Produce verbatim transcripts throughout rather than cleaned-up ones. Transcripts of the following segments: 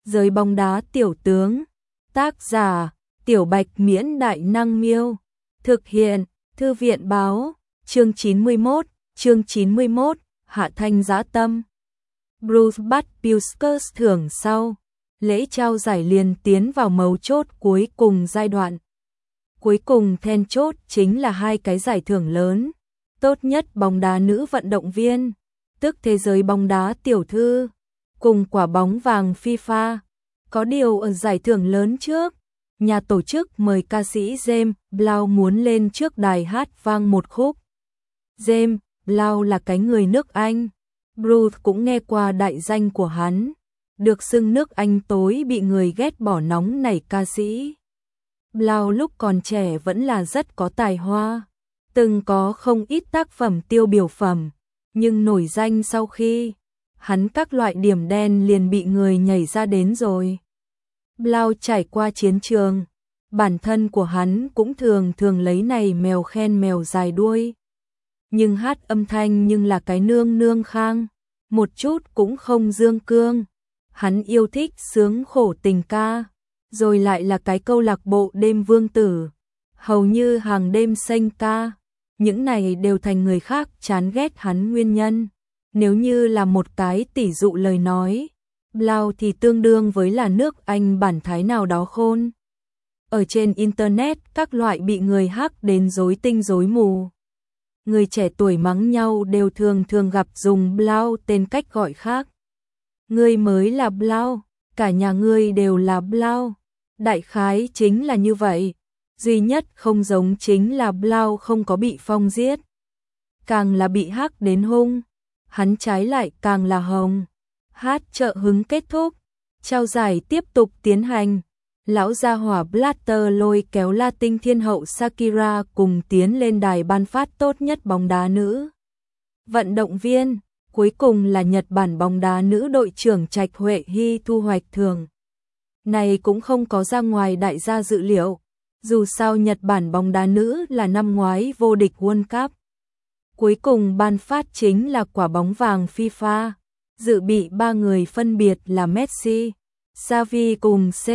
Giới bóng đá tiểu tướng. Tác giả: Tiểu Bạch Miễn Đại Năng Miêu. Thực hiện: Thư viện Báo. Chương chín mươi mốt, chương chín mươi mốt, Hạ Thanh Dã Tâm. Bruce Buttpuskus thưởng sau. Lễ trao giải liền tiến vào mấu chốt cuối cùng giai đoạn. Cuối cùng then chốt chính là hai cái giải thưởng lớn. Tốt nhất bóng đá nữ vận động viên, tức thế giới bóng đá tiểu thư, cùng quả bóng vàng FIFA. Có điều ở giải thưởng lớn trước, nhà tổ chức mời ca sĩ James Blunt muốn lên trước đài hát vang một khúc. James Blunt là cái người nước Anh. Bruce cũng nghe qua đại danh của hắn, được xưng nước Anh tối bị người ghét bỏ nóng nảy ca sĩ. Blunt lúc còn trẻ vẫn là rất có tài hoa, từng có không ít tác phẩm tiêu biểu phẩm, nhưng nổi danh sau khi hắn các loại điểm đen liền bị người nhảy ra đến rồi. Blunt trải qua chiến trường, bản thân của hắn cũng thường thường lấy này mèo khen mèo dài đuôi. Nhưng hát âm thanh nhưng là cái nương nương khang, một chút cũng không dương cương. Hắn yêu thích sướng khổ tình ca, rồi lại là cái câu lạc bộ đêm vương tử, hầu như hàng đêm xanh ca. Những này đều thành người khác chán ghét hắn nguyên nhân. Nếu như là một cái tỷ dụ lời nói, Blunt thì tương đương với là nước Anh bản thái nào đó khôn. Ở trên Internet các loại bị người hack đến rối tinh rối mù. Người trẻ tuổi mắng nhau đều thường thường gặp dùng Blunt tên cách gọi khác. Ngươi mới là Blunt, cả nhà ngươi đều là Blunt. Đại khái chính là như vậy. Duy nhất không giống chính là Blunt không có bị Phong giết. Càng là bị hack đến hung, hắn trái lại càng là hồng. Hát trợ hứng kết thúc, trao giải tiếp tục tiến hành. Lão gia hỏa Blatter lôi kéo Latin thiên hậu Shakira cùng tiến lên đài ban phát tốt nhất bóng đá nữ vận động viên. Cuối cùng là Nhật Bản bóng đá nữ đội trưởng Trạch Huệ Hy thu hoạch thưởng. Này cũng không có ra ngoài đại gia dự liệu. Dù sao Nhật Bản bóng đá nữ là năm ngoái vô địch World Cup. Cuối cùng ban phát chính là quả bóng vàng FIFA. Dự bị ba người phân biệt là Messi, Xavi cùng C.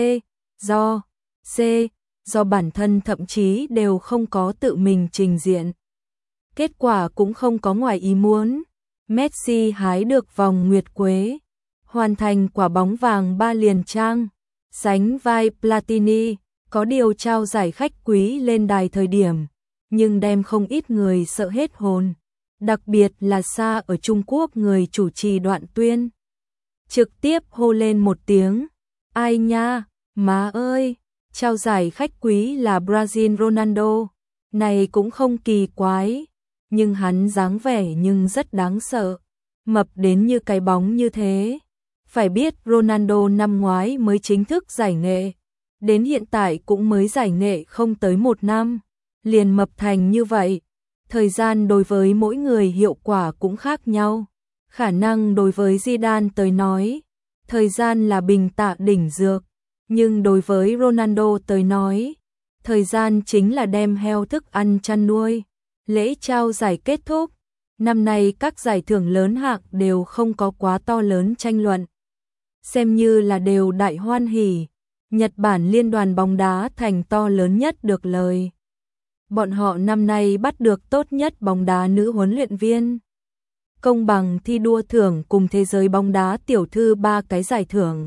Do C. Do bản thân thậm chí đều không có tự mình trình diện. Kết quả cũng không có ngoài ý muốn. Messi hái được vòng nguyệt quế, hoàn thành quả bóng vàng ba liền trang, sánh vai Platini. Có điều trao giải khách quý lên đài thời điểm, nhưng đem không ít người sợ hết hồn. Đặc biệt là xa ở Trung Quốc người chủ trì Đoạn Tuyên. Trực tiếp hô lên một tiếng. Ai nha, má ơi, trao giải khách quý là Brazil Ronaldo. Này cũng không kỳ quái, nhưng hắn dáng vẻ nhưng rất đáng sợ. Mập đến như cái bóng như thế. Phải biết Ronaldo năm ngoái mới chính thức giải nghệ. Đến hiện tại cũng mới giải nghệ không tới một năm. Liền mập thành như vậy. Thời gian đối với mỗi người hiệu quả cũng khác nhau. Khả năng đối với Zidane tới nói, thời gian là bình tạ đỉnh dược. Nhưng đối với Ronaldo tới nói, thời gian chính là đem heo thức ăn chăn nuôi. Lễ trao giải kết thúc. Năm nay các giải thưởng lớn hạng đều không có quá to lớn tranh luận. Xem như là đều đại hoan hỉ. Nhật Bản liên đoàn bóng đá thành to lớn nhất được lời. Bọn họ năm nay bắt được tốt nhất bóng đá nữ huấn luyện viên. Công bằng thi đua thưởng cùng thế giới bóng đá tiểu thư ba cái giải thưởng.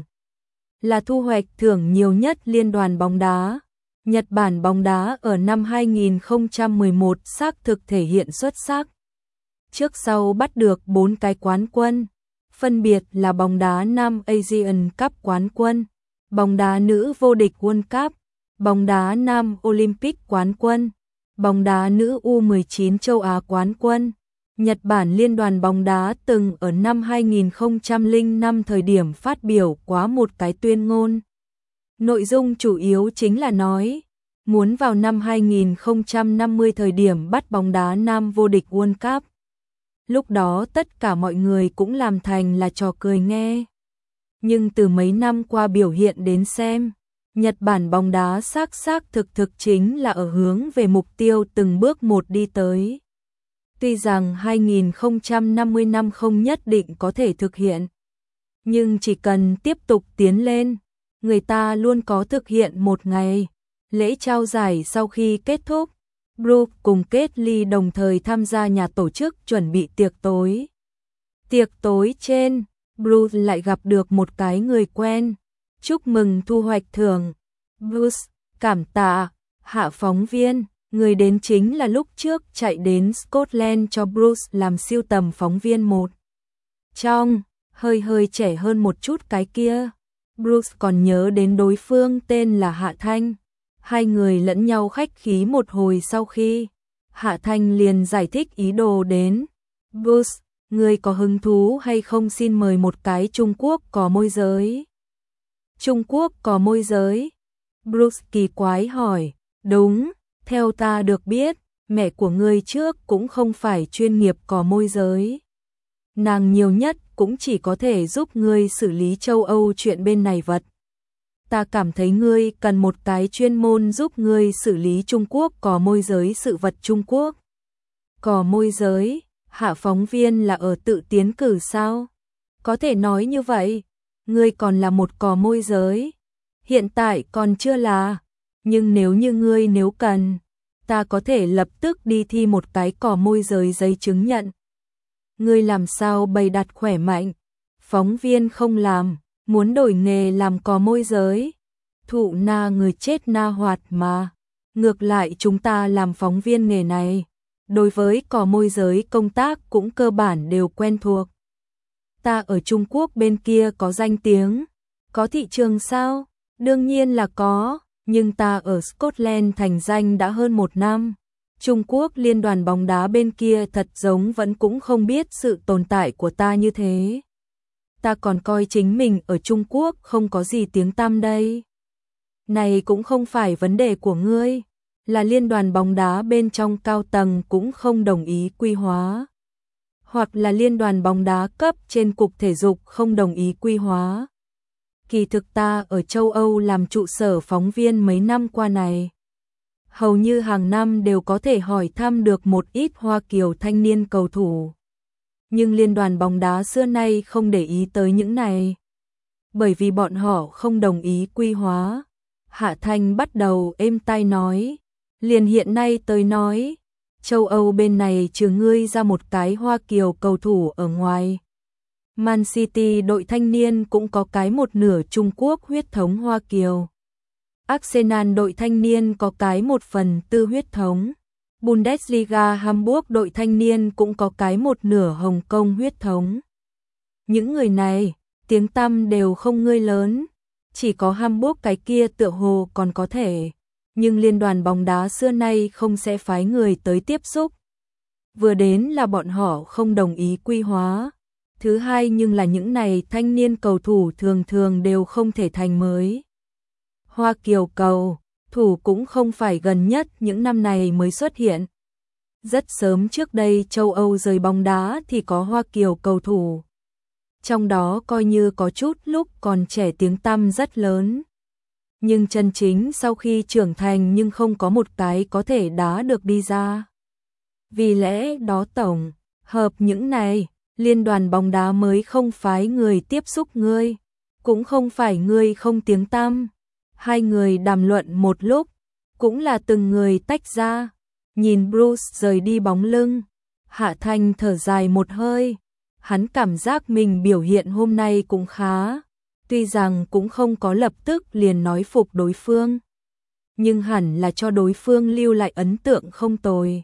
Là thu hoạch thưởng nhiều nhất liên đoàn bóng đá. Nhật Bản bóng đá ở năm hai nghìn không trăm mười một xác thực thể hiện xuất sắc. Trước sau bắt được bốn cái quán quân. Phân biệt là bóng đá nam Asian Cup quán quân, bóng đá nữ vô địch World Cup, bóng đá nam Olympic quán quân, bóng đá nữ U mười chín châu Á quán quân. Nhật Bản liên đoàn bóng đá từng ở năm hai nghìn không trăm lẻ năm thời điểm phát biểu quá một cái tuyên ngôn. Nội dung chủ yếu chính là nói, muốn vào năm hai nghìn không trăm năm mươi thời điểm bắt bóng đá nam vô địch World Cup. Lúc đó tất cả mọi người cũng làm thành là trò cười nghe. Nhưng từ mấy năm qua biểu hiện đến xem, Nhật Bản bóng đá xác xác thực thực chính là ở hướng về mục tiêu từng bước một đi tới. Tuy rằng hai nghìn không trăm năm mươi năm không nhất định có thể thực hiện, Nhưng chỉ cần tiếp tục tiến lên, người ta luôn có thực hiện một ngày. Lễ trao giải sau khi kết thúc, Brooke cùng Kelly đồng thời tham gia nhà tổ chức chuẩn bị tiệc tối. Tiệc tối trên, Bruce lại gặp được một cái người quen. Chúc mừng thu hoạch thưởng. Bruce, cảm tạ. Hạ phóng viên, người đến chính là lúc trước chạy đến Scotland cho Bruce làm siêu tầm phóng viên một. Trong, hơi hơi trẻ hơn một chút cái kia. Bruce còn nhớ đến đối phương tên là Hạ Thanh. Hai người lẫn nhau khách khí một hồi sau khi Hạ Thanh liền giải thích ý đồ đến. Bruce, người có hứng thú hay không xin mời một cái Trung Quốc có môi giới? Trung Quốc có môi giới? Bruce kỳ quái hỏi. Đúng, theo ta được biết, mẹ của ngươi trước cũng không phải chuyên nghiệp có môi giới. Nàng nhiều nhất cũng chỉ có thể giúp ngươi xử lý châu Âu chuyện bên này vật. Ta cảm thấy ngươi cần một cái chuyên môn giúp ngươi xử lý Trung Quốc có môi giới sự vật Trung Quốc. Có môi giới, Hạ phóng viên là ở tự tiến cử sao? Có thể nói như vậy, ngươi còn là một cò môi giới. Hiện tại còn chưa là, nhưng nếu như ngươi nếu cần, ta có thể lập tức đi thi một cái cò môi giới giấy chứng nhận. Ngươi làm sao bày đặt khỏe mạnh? Phóng viên không làm, muốn đổi nghề làm cò môi giới. Thụ na người chết na hoạt mà. Ngược lại chúng ta làm phóng viên nghề này, đối với cò môi giới công tác cũng cơ bản đều quen thuộc. Ta ở Trung Quốc bên kia có danh tiếng, có thị trường sao? Đương nhiên là có, nhưng ta ở Scotland thành danh đã hơn một năm. Trung Quốc liên đoàn bóng đá bên kia thật giống vẫn cũng không biết sự tồn tại của ta như thế. Ta còn coi chính mình ở Trung Quốc không có gì tiếng tăm đây. Này cũng không phải vấn đề của ngươi, là liên đoàn bóng đá bên trong cao tầng cũng không đồng ý quy hóa. Hoặc là liên đoàn bóng đá cấp trên cục thể dục không đồng ý quy hóa. Kỳ thực ta ở châu Âu làm trụ sở phóng viên mấy năm qua này. Hầu như hàng năm đều có thể hỏi thăm được một ít Hoa Kiều thanh niên cầu thủ. Nhưng liên đoàn bóng đá xưa nay không để ý tới những này. Bởi vì bọn họ không đồng ý quy hóa. Hạ Thanh bắt đầu êm tai nói. Liền hiện nay tới nói, châu Âu bên này trừ ngươi ra một cái Hoa Kiều cầu thủ ở ngoài. Man City đội thanh niên cũng có cái một nửa Trung Quốc huyết thống Hoa Kiều. Arsenal đội thanh niên có cái một phần tư huyết thống. Bundesliga Hamburg đội thanh niên cũng có cái một nửa Hồng Kông huyết thống. Những người này, tiếng tăm đều không ngươi lớn. Chỉ có Hamburg cái kia tựa hồ còn có thể. Nhưng liên đoàn bóng đá xưa nay không sẽ phái người tới tiếp xúc. Vừa đến là bọn họ không đồng ý quy hóa. Thứ hai nhưng là những này thanh niên cầu thủ thường thường đều không thể thành mới. Hoa Kiều cầu thủ cũng không phải gần nhất những năm này mới xuất hiện. Rất sớm trước đây châu Âu rời bóng đá thì có Hoa Kiều cầu thủ. Trong đó coi như có chút lúc còn trẻ tiếng tăm rất lớn. Nhưng chân chính sau khi trưởng thành nhưng không có một cái có thể đá được đi ra. Vì lẽ đó tổng hợp những này, liên đoàn bóng đá mới không phái người tiếp xúc ngươi. Cũng không phải ngươi không tiếng tăm. Hai người đàm luận một lúc, cũng là từng người tách ra. Nhìn Bruce rời đi bóng lưng, Hạ Thanh thở dài một hơi. Hắn cảm giác mình biểu hiện hôm nay cũng khá. Tuy rằng cũng không có lập tức liền nói phục đối phương. Nhưng hẳn là cho đối phương lưu lại ấn tượng không tồi.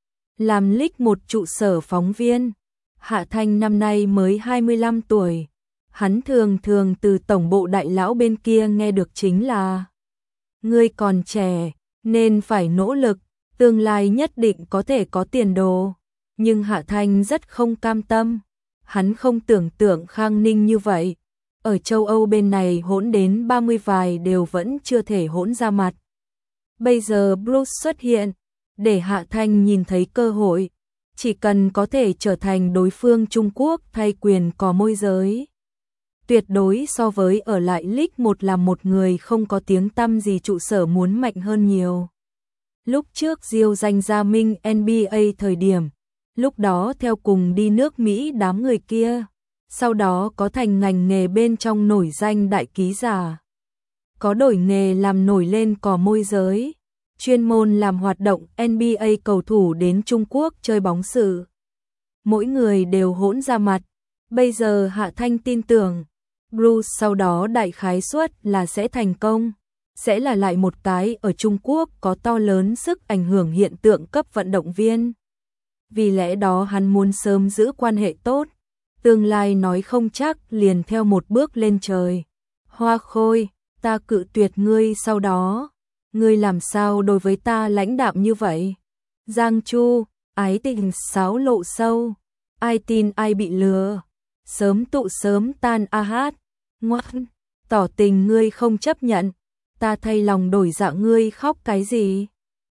Làm lích một trụ sở phóng viên, Hạ Thanh năm nay mới hai mươi lăm tuổi. Hắn thường thường từ tổng bộ đại lão bên kia nghe được chính là: ngươi còn trẻ, nên phải nỗ lực, tương lai nhất định có thể có tiền đồ. Nhưng Hạ Thanh rất không cam tâm. Hắn không tưởng tượng Khang Ninh như vậy. Ở châu Âu bên này hỗn đến ba mươi vài đều vẫn chưa thể hỗn ra mặt. Bây giờ Bruce xuất hiện, để Hạ Thanh nhìn thấy cơ hội. Chỉ cần có thể trở thành đối phương Trung Quốc thay quyền có môi giới. Tuyệt đối so với ở lại League một làm một người không có tiếng tăm gì trụ sở muốn mạnh hơn nhiều. Lúc trước Diêu danh gia minh N B A thời điểm, lúc đó theo cùng đi nước Mỹ đám người kia, sau đó có thành ngành nghề bên trong nổi danh đại ký giả. Có đổi nghề làm nổi lên cò môi giới, chuyên môn làm hoạt động N B A cầu thủ đến Trung Quốc chơi bóng sự. Mỗi người đều hỗn ra mặt, bây giờ Hạ Thanh tin tưởng, Bruce sau đó đại khái suất là sẽ thành công, sẽ là lại một cái ở Trung Quốc có to lớn sức ảnh hưởng hiện tượng cấp vận động viên. Vì lẽ đó hắn muốn sớm giữ quan hệ tốt, tương lai nói không chắc liền theo một bước lên trời. Hoa Khôi, ta cự tuyệt ngươi sau đó, ngươi làm sao đối với ta lãnh đạm như vậy? Giang Chu, ái tình xáo lộ sâu, ai tin ai bị lừa, sớm tụ sớm tan a hát, ngoan, tỏ tình ngươi không chấp nhận, ta thay lòng đổi dạ ngươi khóc cái gì?